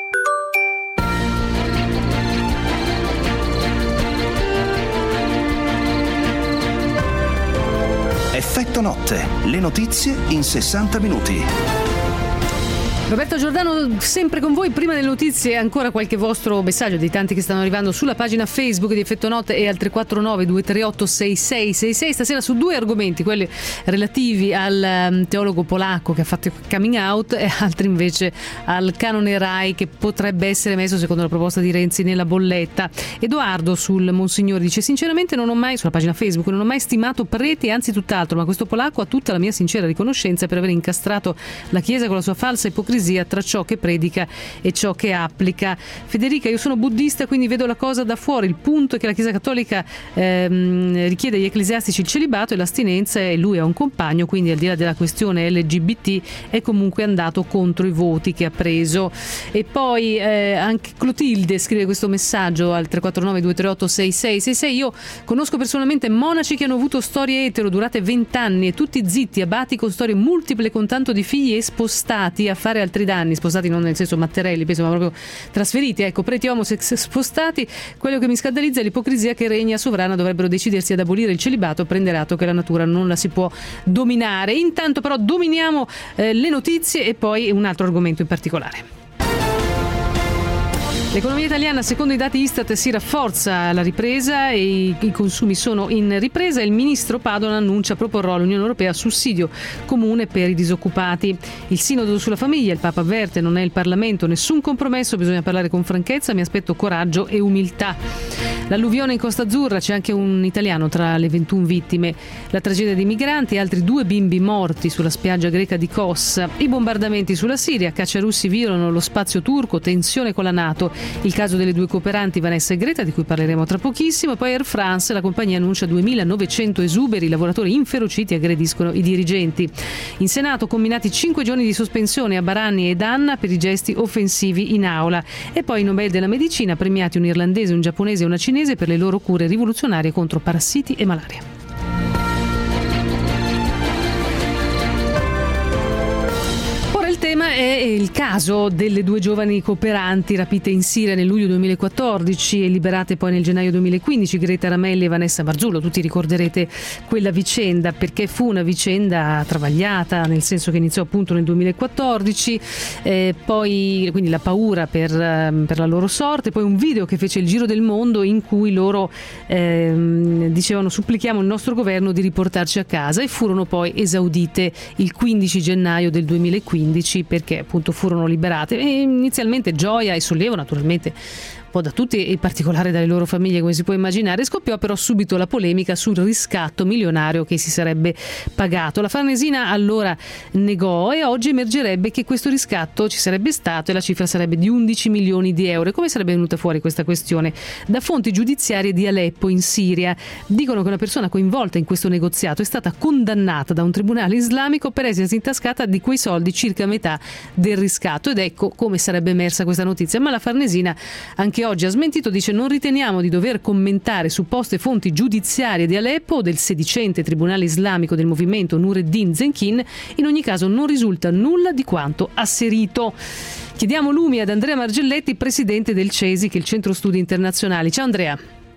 Effetto Notte, le notizie in sessanta minuti. Roberto Giordano sempre con voi. Prima delle notizie ancora qualche vostro messaggio di tanti che stanno arrivando sulla pagina Facebook di Effetto Notte e al tre quattro nove due tre otto sei sei sei sei. Stasera su due argomenti, quelli relativi al teologo polacco che ha fatto coming out e altri invece al canone Rai che potrebbe essere messo secondo la proposta di Renzi nella bolletta. Edoardo sul Monsignore dice: sinceramente non ho mai, sulla pagina Facebook, non ho mai stimato preti, anzi tutt'altro, ma questo polacco ha tutta la mia sincera riconoscenza per aver incastrato la Chiesa con la sua falsa ipocrisia tra ciò che predica e ciò che applica. Federica: io sono buddista, quindi vedo la cosa da fuori. Il punto è che la Chiesa Cattolica ehm, richiede agli ecclesiastici il celibato e l'astinenza, e lui ha un compagno, quindi al di là della questione L G B T è comunque andato contro i voti che ha preso. E poi eh, anche Clotilde scrive questo messaggio al tre quattro nove due tre otto sei sei sei sei. Io conosco personalmente monaci che hanno avuto storie etero durate vent'anni e tutti zitti, abati con storie multiple con tanto di figli e spostati a fare altri danni, spostati non nel senso Matterelli, penso, ma proprio trasferiti, ecco, preti homosex spostati. Quello che mi scandalizza è l'ipocrisia che regna sovrana, dovrebbero decidersi ad abolire il celibato, prendere atto che la natura non la si può dominare. Intanto però dominiamo eh, le notizie e poi un altro argomento in particolare. L'economia italiana, secondo i dati Istat, si rafforza alla ripresa e i, i consumi sono in ripresa. Il ministro Padoan annuncia proporrò all'Unione Europea sussidio comune per i disoccupati. Il sinodo sulla famiglia, il Papa avverte, non è il Parlamento, nessun compromesso, bisogna parlare con franchezza, mi aspetto coraggio e umiltà. L'alluvione in Costa Azzurra, c'è anche un italiano tra le ventuno vittime. La tragedia dei migranti, altri due bimbi morti sulla spiaggia greca di Kos. I bombardamenti sulla Siria, cacciarussi violano lo spazio turco, tensione con la NATO. Il caso delle due cooperanti Vanessa e Greta, di cui parleremo tra pochissimo. E poi Air France, la compagnia annuncia duemilanovecento esuberi, i lavoratori inferociti aggrediscono i dirigenti. In Senato comminati cinque giorni di sospensione a Barani ed Anna per i gesti offensivi in aula. E poi i Nobel della medicina, premiati un irlandese, un giapponese e una cinese per le loro cure rivoluzionarie contro parassiti e malaria. Il tema è il caso delle due giovani cooperanti rapite in Siria nel luglio duemilaquattordici e liberate poi nel gennaio duemilaquindici, Greta Ramelli e Vanessa Marzullo. Tutti ricorderete quella vicenda, perché fu una vicenda travagliata, nel senso che iniziò appunto nel duemilaquattordici, eh, poi quindi la paura per, per la loro sorte, poi un video che fece il giro del mondo in cui loro eh, dicevano supplichiamo il nostro governo di riportarci a casa, e furono poi esaudite il quindici gennaio del duemilaquindici, perché appunto furono liberate. E inizialmente gioia e sollievo naturalmente un po' da tutti, e in particolare dalle loro famiglie, come si può immaginare. Scoppiò però subito la polemica sul riscatto milionario che si sarebbe pagato. La Farnesina allora negò, e oggi emergerebbe che questo riscatto ci sarebbe stato e la cifra sarebbe di undici milioni di euro. E come sarebbe venuta fuori questa questione? Da fonti giudiziarie di Aleppo in Siria. Dicono che una persona coinvolta in questo negoziato è stata condannata da un tribunale islamico per essersi intascata di quei soldi circa metà del riscatto, ed ecco come sarebbe emersa questa notizia. Ma la Farnesina anche oggi ha smentito, dice non riteniamo di dover commentare supposte fonti giudiziarie di Aleppo o del sedicente tribunale islamico del movimento Nureddin Zenkin. In ogni caso non risulta nulla di quanto asserito. Chiediamo lumi ad Andrea Margelletti, presidente del CESI, che è il Centro Studi Internazionali. Ciao Andrea.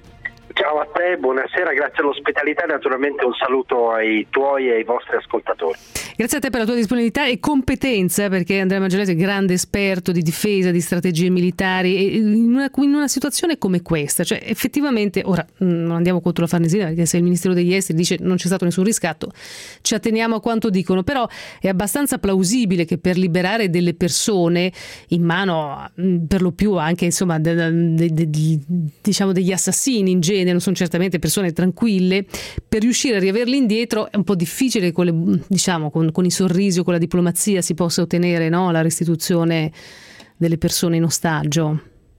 Ciao a te, buonasera, grazie all'ospitalità e naturalmente un saluto ai tuoi e ai vostri ascoltatori. Grazie a te per la tua disponibilità e competenza, perché Andrea Margelletti è grande esperto di difesa, di strategie militari, e in una, in una situazione come questa, cioè effettivamente, ora non andiamo contro la Farnesina, perché se il Ministero degli Esteri dice non c'è stato nessun riscatto, ci atteniamo a quanto dicono, però è abbastanza plausibile che per liberare delle persone in mano per lo più anche insomma de, de, de, de, diciamo degli assassini in genere, non sono certamente persone tranquille, per riuscire a riaverli indietro è un po' difficile con le, diciamo con, con i sorrisi o con la diplomazia si possa ottenere, no, la restituzione delle persone in ostaggio.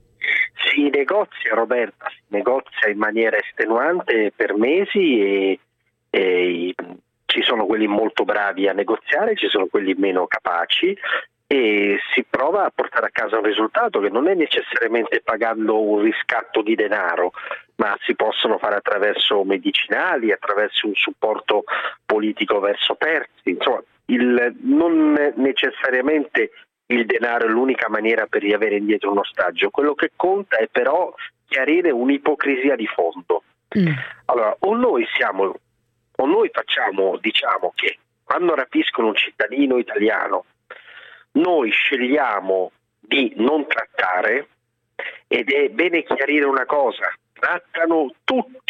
Si negozia, Roberta, si negozia in maniera estenuante per mesi e, e ci sono quelli molto bravi a negoziare, ci sono quelli meno capaci, e si prova a portare a casa un risultato che non è necessariamente pagando un riscatto di denaro, ma si possono fare attraverso medicinali, attraverso un supporto politico verso terzi. Insomma, il, non necessariamente il denaro è l'unica maniera per riavere indietro un ostaggio. Quello che conta è però chiarire un'ipocrisia di fondo. Mm. Allora, o noi siamo, o noi facciamo, diciamo che quando rapiscono un cittadino italiano noi scegliamo di non trattare, ed è bene chiarire una cosa, trattano tutti.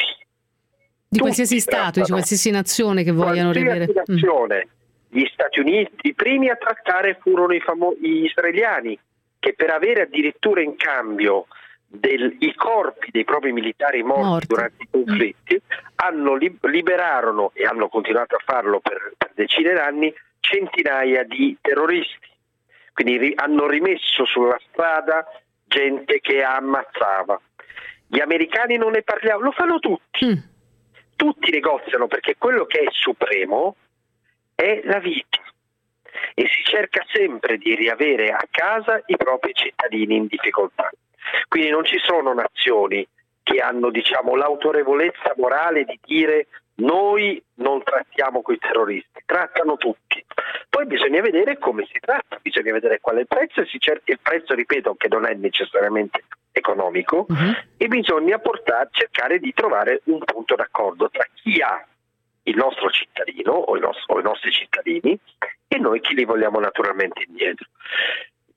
Di qualsiasi Stato, di qualsiasi nazione che vogliano riavere. Nazione. Mm. Gli Stati Uniti, i primi a trattare furono i, famo- gli israeliani, che per avere addirittura in cambio del, i corpi dei propri militari morti, morti. durante i conflitti, mm. hanno li- liberarono, e hanno continuato a farlo per, per decine d'anni, centinaia di terroristi. Quindi ri- hanno rimesso sulla strada gente che ammazzava. Gli americani non ne parliamo, lo fanno tutti. Mm. Tutti negoziano, perché quello che è supremo è la vita. E si cerca sempre di riavere a casa i propri cittadini in difficoltà. Quindi non ci sono nazioni che hanno, diciamo, l'autorevolezza morale di dire noi non trattiamo quei terroristi, trattano tutti. Poi bisogna vedere come si tratta, bisogna vedere qual è il prezzo, e si cerca il prezzo, ripeto, che non è necessariamente economico, uh-huh. e bisogna portare, cercare di trovare un punto d'accordo tra chi ha il nostro cittadino o i, nostri, o i nostri cittadini e noi chi li vogliamo naturalmente indietro.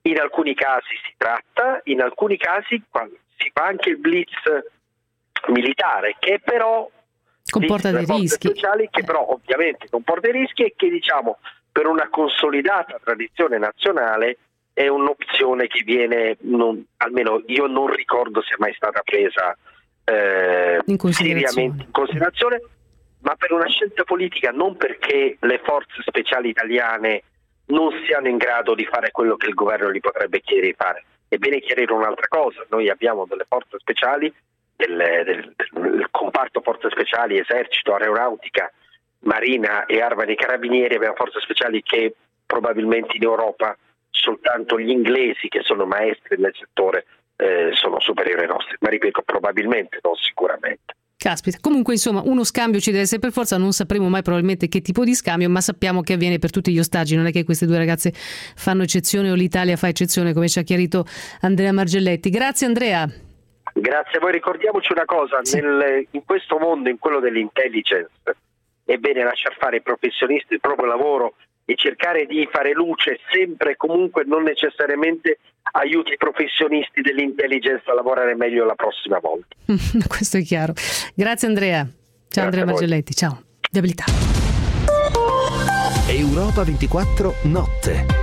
in alcuni casi si tratta, in alcuni casi si fa anche il blitz militare, che però comporta dei rischi, speciali, che però ovviamente comporta dei rischi e che, diciamo, per una consolidata tradizione nazionale è un'opzione che viene, non, almeno io non ricordo sia mai stata presa eh, in considerazione. seriamente in considerazione, ma per una scelta politica, non perché le forze speciali italiane non siano in grado di fare quello che il governo gli potrebbe chiedere di fare. È bene chiarire un'altra cosa: noi abbiamo delle forze speciali, del, del, del comparto forze speciali, esercito, aeronautica, marina e arma dei carabinieri, abbiamo forze speciali che probabilmente in Europa soltanto gli inglesi, che sono maestri nel settore, eh, sono superiori ai nostri, ma ripeto, probabilmente, non sicuramente. Caspita, comunque insomma uno scambio ci deve essere per forza, non sapremo mai probabilmente che tipo di scambio, ma sappiamo che avviene per tutti gli ostaggi, non è che queste due ragazze fanno eccezione o l'Italia fa eccezione, come ci ha chiarito Andrea Margelletti. Grazie Andrea. Grazie a voi. Ricordiamoci una cosa, sì. nel, in questo mondo, in quello dell'intelligence, è bene lasciar fare i professionisti il proprio lavoro e cercare di fare luce sempre e comunque, non necessariamente aiuti i professionisti dell'intelligence a lavorare meglio la prossima volta. Questo è chiaro. Grazie Andrea. Ciao. Grazie Andrea Margelletti, ciao. Viabilità. Europa ventiquattro notte.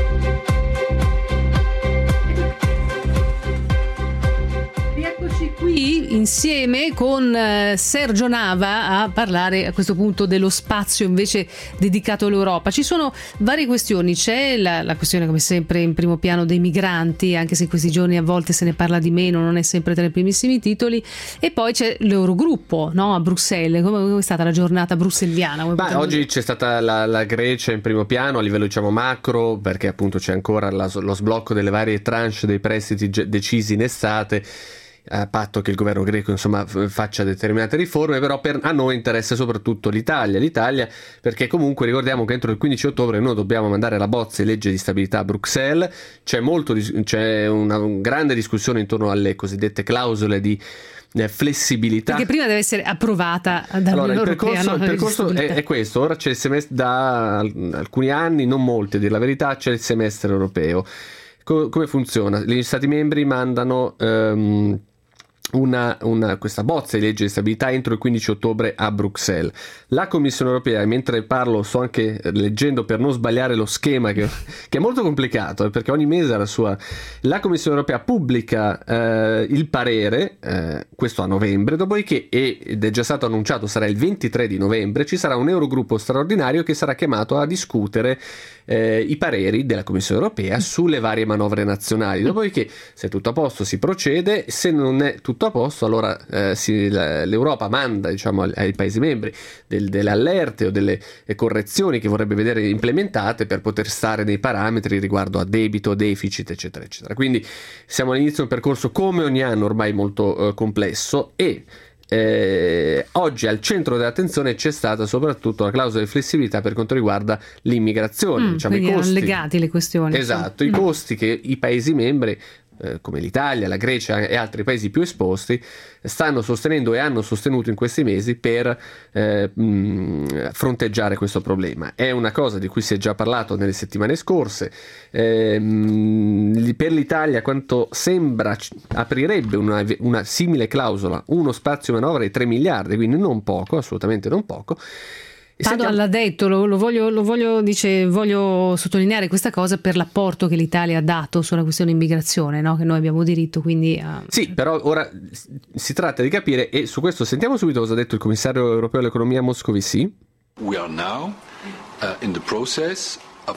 Qui insieme con Sergio Nava a parlare a questo punto dello spazio invece dedicato all'Europa. Ci sono varie questioni, c'è la, la questione come sempre in primo piano dei migranti, anche se in questi giorni a volte se ne parla di meno, non è sempre tra i primissimi titoli, e poi c'è l'Eurogruppo, no, a Bruxelles. Come, come è stata la giornata brusselliana? Beh, oggi dire? c'è stata la, la Grecia in primo piano a livello, diciamo, macro, perché appunto c'è ancora la, lo sblocco delle varie tranche dei prestiti decisi in estate, a patto che il governo greco insomma faccia determinate riforme. Però per, a noi interessa soprattutto l'Italia l'Italia perché comunque ricordiamo che entro il quindici ottobre noi dobbiamo mandare la bozza di legge di stabilità a Bruxelles. C'è molto c'è una, una grande discussione intorno alle cosiddette clausole di flessibilità, perché prima deve essere approvata dall'Unione allora, il Europea. percorso, No? il percorso è, è questo. Ora c'è il semestre, da alcuni anni, non molti a dire la verità, c'è il semestre europeo. Co- come funziona? Gli stati membri mandano um, Una, una, questa bozza di legge di stabilità entro il quindici ottobre a Bruxelles. La Commissione Europea, mentre parlo sto anche leggendo per non sbagliare lo schema che, che è molto complicato, eh, perché ogni mese ha la sua. La Commissione Europea pubblica eh, il parere, eh, questo a novembre, dopodiché, ed è già stato annunciato, sarà il ventitré di novembre, ci sarà un Eurogruppo straordinario che sarà chiamato a discutere eh, i pareri della Commissione Europea sulle varie manovre nazionali. Dopodiché, se è tutto a posto, si procede. Se non è tutto a posto, allora eh, si, la, l'Europa manda, diciamo, ai, ai Paesi membri del, delle allerte o delle eh, correzioni che vorrebbe vedere implementate per poter stare nei parametri riguardo a debito, deficit, eccetera, eccetera. Quindi siamo all'inizio di un percorso, come ogni anno, ormai molto eh, complesso, e Eh, oggi al centro dell'attenzione c'è stata soprattutto la clausola di flessibilità per quanto riguarda l'immigrazione, mm, diciamo, i quindi costi, erano legati le questioni. Esatto, i mm. costi che i Paesi membri eh, come l'Italia, la Grecia e altri paesi più esposti stanno sostenendo e hanno sostenuto in questi mesi per eh, mh, fronteggiare questo problema. È una cosa di cui si è già parlato nelle settimane scorse. Eh, mh, per l'Italia, quanto sembra, aprirebbe una, una simile clausola uno spazio manovra di tre miliardi, quindi non poco, assolutamente non poco. Padoan l'ha detto, lo, lo, voglio, lo voglio, dice, voglio sottolineare questa cosa per l'apporto che l'Italia ha dato sulla questione immigrazione, no? Che noi abbiamo diritto, quindi a... Sì, però ora si tratta di capire, e su questo sentiamo subito cosa ha detto il commissario europeo all'economia Moscovici. We are now uh, in the process.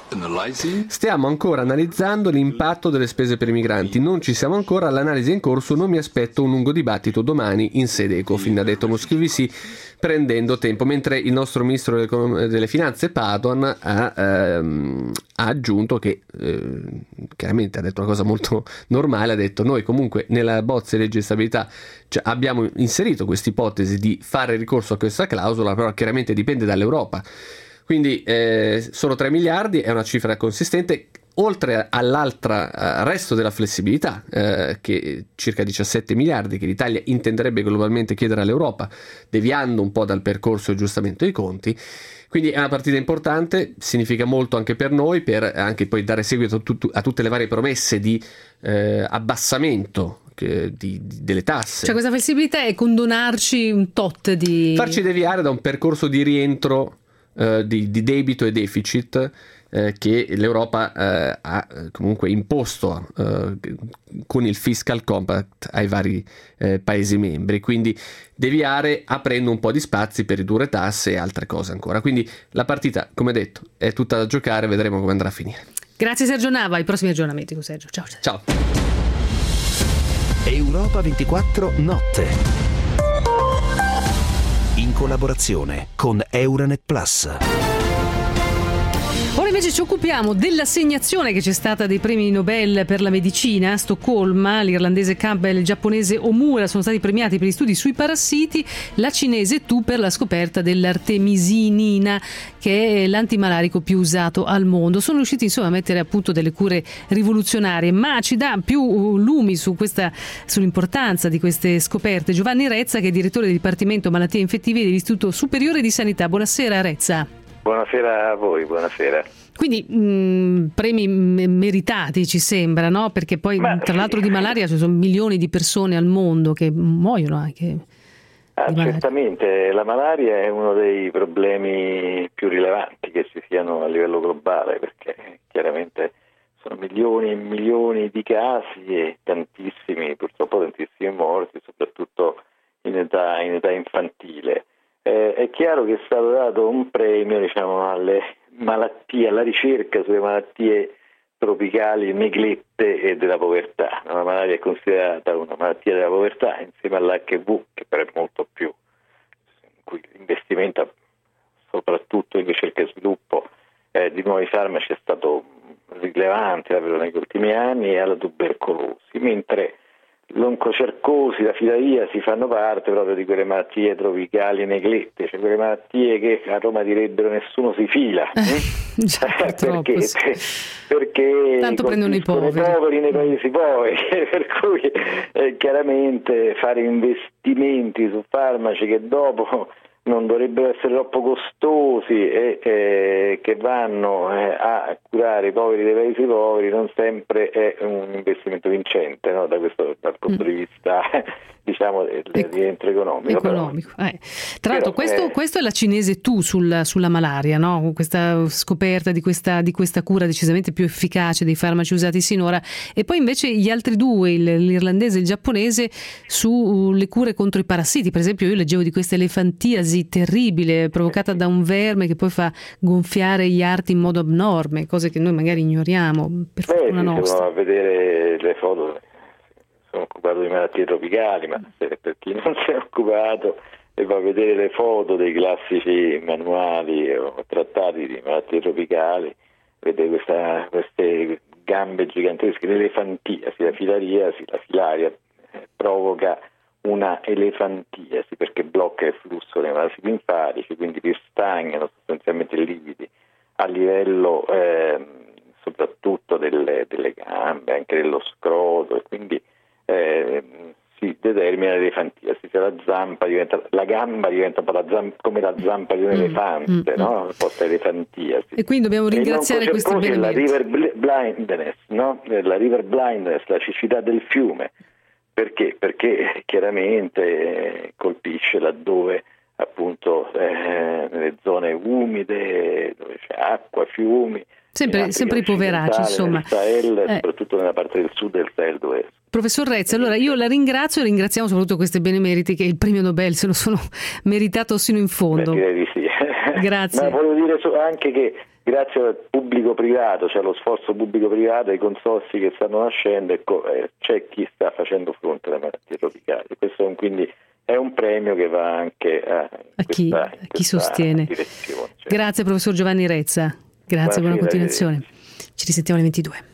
Stiamo ancora analizzando l'impatto delle spese per i migranti, non ci siamo ancora, l'analisi è in corso, non mi aspetto un lungo dibattito domani in sede Ecofin, ha detto Moscovici, prendendo tempo, mentre il nostro ministro delle finanze Padoan ha, ehm, ha aggiunto che eh, chiaramente ha detto una cosa molto normale, ha detto noi comunque nella bozza di legge di stabilità cioè, abbiamo inserito questa ipotesi di fare ricorso a questa clausola, però chiaramente dipende dall'Europa. Quindi eh, sono tre miliardi, è una cifra consistente. oltre all'altra uh, resto della flessibilità, uh, che circa diciassette miliardi che l'Italia intenderebbe globalmente chiedere all'Europa, deviando un po' dal percorso di aggiustamento dei conti. Quindi è una partita importante, significa molto anche per noi, per anche poi dare seguito a, tut- a tutte le varie promesse di eh, abbassamento che, di, di, delle tasse. Cioè questa flessibilità è condonarci un tot di... Farci deviare da un percorso di rientro eh, di, di debito e deficit eh, che l'Europa eh, ha comunque imposto eh, con il Fiscal Compact ai vari eh, Paesi membri. Quindi deviare aprendo un po' di spazi per ridurre tasse e altre cose ancora. Quindi la partita, come detto, è tutta da giocare, vedremo come andrà a finire. Grazie Sergio Nava, ai prossimi aggiornamenti con Sergio. Ciao. Ciao. Europa ventiquattro Notte, in collaborazione con Euranet Plus. Ora invece ci occupiamo dell'assegnazione che c'è stata dei premi Nobel per la medicina a Stoccolma. L'irlandese Campbell e il giapponese Omura sono stati premiati per gli studi sui parassiti, la cinese Tu per la scoperta dell'artemisinina, che è l'antimalarico più usato al mondo. Sono riusciti insomma a mettere a punto delle cure rivoluzionarie, ma ci dà più lumi su questa, sull'importanza di queste scoperte Giovanni Rezza, che è direttore del Dipartimento Malattie Infettive dell'Istituto Superiore di Sanità. Buonasera Rezza. Buonasera a voi, buonasera. Quindi mh, premi m- meritati ci sembra, no? Perché poi Ma, tra l'altro di malaria ci sono milioni di persone al mondo che muoiono anche. Ah, certamente, la malaria è uno dei problemi più rilevanti che ci siano a livello globale, perché chiaramente sono milioni e milioni di casi e tantissimi, purtroppo tantissimi morti, soprattutto in età, in età infantile. Eh, è chiaro che è stato dato un premio, diciamo, alle malattie, alla ricerca sulle malattie tropicali neglette e della povertà. La malaria è considerata una malattia della povertà insieme all'H I V, che però è molto più, in cui l'investimento soprattutto in ricerca e sviluppo eh, di nuovi farmaci è stato rilevante davvero negli ultimi anni, e alla tubercolosi, mentre l'oncocercosi, la filaria si fanno parte proprio di quelle malattie tropicali neglette, cioè quelle malattie che a Roma direbbero nessuno si fila. Già, perché, sì. perché tanto prendono i poveri. i poveri nei paesi poveri, per cui eh, chiaramente fare investimenti su farmaci che dopo non dovrebbero essere troppo costosi e eh, che vanno eh, a curare i poveri dei paesi poveri non sempre è un investimento vincente, no? Da questo dal punto mm. di vista diciamo del Ec- rientro economico. economico. Eh. Tra l'altro Però, questo, eh, questo è la cinese Tu sul, sulla malaria, no? Questa scoperta di questa, di questa cura decisamente più efficace dei farmaci usati sinora, e poi invece gli altri due, il, l'irlandese e il giapponese, sulle cure contro i parassiti. Per esempio io leggevo di questa elefantiasi terribile provocata da un verme che poi fa gonfiare gli arti in modo abnorme, cose che noi magari ignoriamo per Beh, fortuna sì, nostra. Se va a vedere le foto, sono occupato di malattie tropicali, ma se, per chi non si è occupato e va a vedere le foto dei classici manuali o trattati di malattie tropicali, vede questa, queste gambe gigantesche, l'elefantiasi, la filariasi, la filaria eh, provoca una elefantiasi perché blocca il flusso dei vasi linfatici, quindi ristagnano sostanzialmente i liquidi a livello eh, soprattutto delle, delle gambe, anche dello scroto, e quindi eh, si determina l'elefantiasi, cioè la zampa diventa, la gamba diventa la zampa, come la zampa di un mm, elefante, mm, no? Posta elefantiasi. E quindi dobbiamo ringraziare questi benemeriti. La river blindness, no? La river blindness, la cecità del fiume. Perché? Perché chiaramente colpisce laddove appunto eh, nelle zone umide, dove c'è acqua, fiumi. Sempre, sempre i poveracci, insomma. Nel Sahel, eh. soprattutto nella parte del sud del Sahel, dove Professor Rezza, allora io la ringrazio e ringraziamo soprattutto queste benemeriti che il premio Nobel se lo sono meritato sino in fondo. Beh, direi di sì. Grazie. Ma volevo dire anche che grazie al pubblico-privato, cioè allo sforzo pubblico-privato, ai consorzi che stanno nascendo, ecco, eh, c'è chi sta facendo fronte alle malattie tropicali. Questo è un, quindi è un premio che va anche a, a chi, questa, a chi sostiene. Direzione. Cioè. Grazie professor Giovanni Rezza, grazie, buona, buona continuazione. Ci risentiamo alle ventidue.